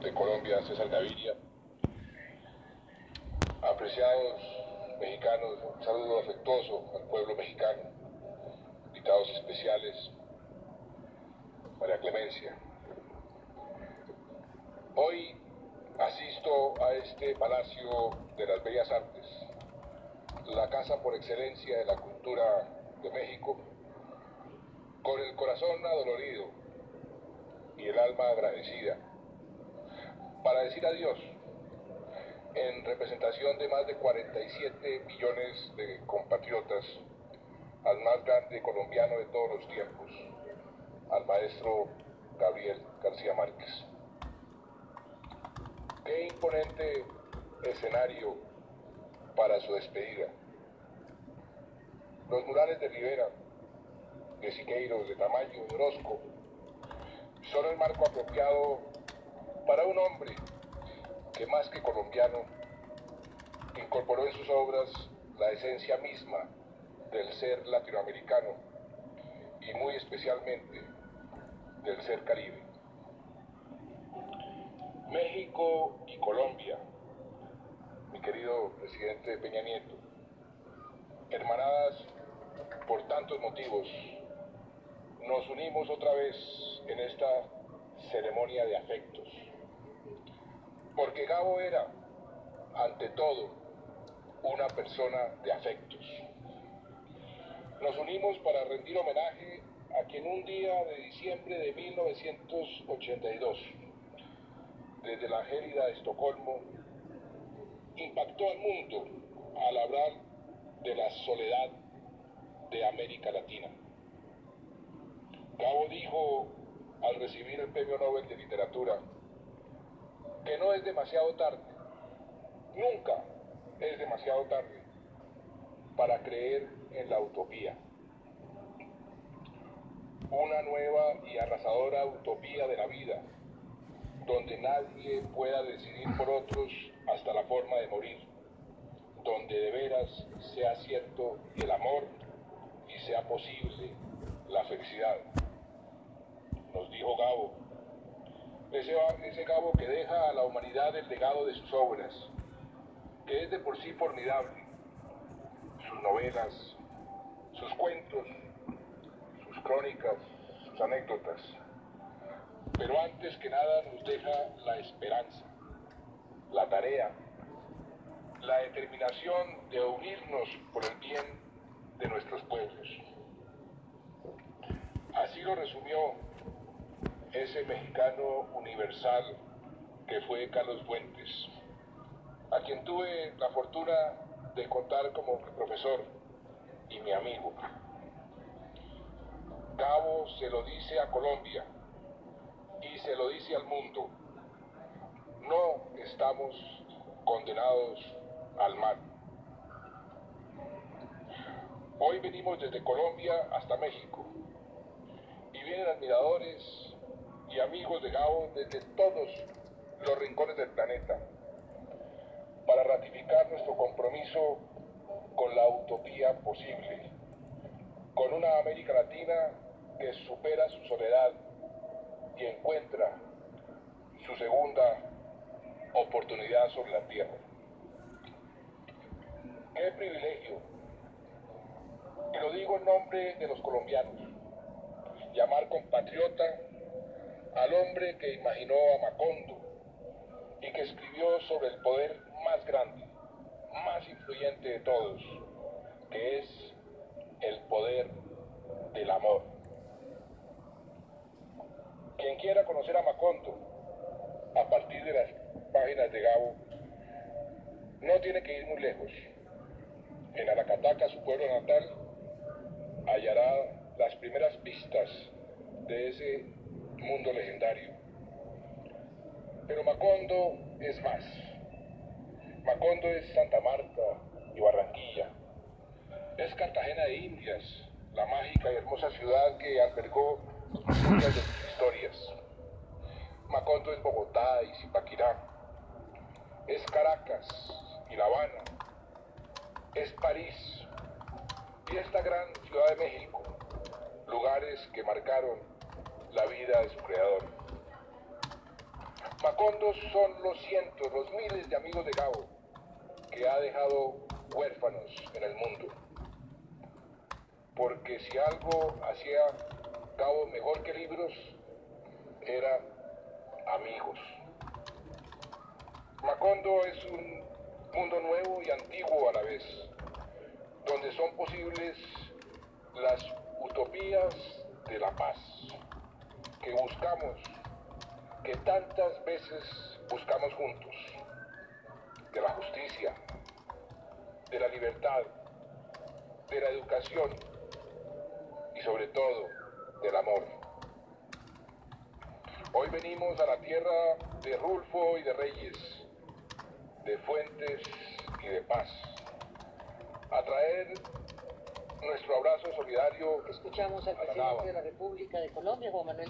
de Colombia, César Gaviria. Apreciados mexicanos, un saludo afectuoso al pueblo mexicano. Invitados especiales, María Clemencia. Hoy asisto a este Palacio de las Bellas Artes, la casa por excelencia de la cultura de México, con el corazón adolorido y el alma agradecida, para decir adiós en representación de más de 47 millones de compatriotas al más grande colombiano de todos los tiempos, al maestro Gabriel García Márquez. Qué imponente escenario para su despedida. Los murales de Rivera, de Siqueiros, de Tamayo, de Orozco, son el marco apropiado para un hombre que, más que colombiano, incorporó en sus obras la esencia misma del ser latinoamericano y muy especialmente del ser caribe. México y Colombia, mi querido presidente Peña Nieto, hermanadas por tantos motivos, nos unimos otra vez en esta ceremonia de afectos. Porque Gabo era, ante todo, una persona de afectos. Nos unimos para rendir homenaje a quien un día de diciembre de 1982, desde la gélida Estocolmo, impactó al mundo al hablar de la soledad de América Latina. Gabo dijo, al recibir el Premio Nobel de Literatura, que no es demasiado tarde, nunca es demasiado tarde, para creer en la utopía. Una nueva y arrasadora utopía de la vida, donde nadie pueda decidir por otros hasta la forma de morir, donde de veras sea cierto el amor y sea posible la felicidad. Nos dijo Gabo, ese Gabo que deja a la humanidad el legado de sus obras, que es de por sí formidable, sus novelas, sus cuentos, sus crónicas, sus anécdotas, pero antes que nada nos deja la esperanza, la tarea, la determinación de unirnos por el bien de nuestros pueblos. Así lo resumió ese mexicano universal que fue Carlos Fuentes, a quien tuve la fortuna de contar como mi profesor y mi amigo. Gabo se lo dice a Colombia y se lo dice al mundo: no estamos condenados al mal. Hoy venimos desde Colombia hasta México y vienen admiradores y amigos de Gabo desde todos los rincones del planeta para ratificar nuestro compromiso con la utopía posible, con una América Latina que supera su soledad y encuentra su segunda oportunidad sobre la tierra. ¡Qué privilegio! Y lo digo en nombre de los colombianos, llamar compatriota al hombre que imaginó a Macondo y que escribió sobre el poder más grande, más influyente de todos, que es el poder del amor. Quien quiera conocer a Macondo a partir de las páginas de Gabo, no tiene que ir muy lejos. En Aracataca, su pueblo natal, hallará las primeras pistas de ese mundo legendario. Pero Macondo es más. Macondo es Santa Marta y Barranquilla. Es Cartagena de Indias, la mágica y hermosa ciudad que albergó muchas de sus historias. Macondo es Bogotá y Zipaquirá. Es Caracas y La Habana. Es París y esta gran Ciudad de México, lugares que marcaron la vida de su creador. Macondos son los cientos, los miles de amigos de Gabo que ha dejado huérfanos en el mundo. Porque si algo hacía Gabo mejor que libros, era amigos. Macondo es un mundo nuevo y antiguo a la vez, donde son posibles las utopías de la paz que buscamos, que tantas veces buscamos juntos, de la justicia, de la libertad, de la educación y sobre todo del amor. Hoy venimos a la tierra de Rulfo y de Reyes, de Fuentes y de Paz, a traer nuestro abrazo solidario. Escuchamos al presidente de la República de Colombia, Juan Manuel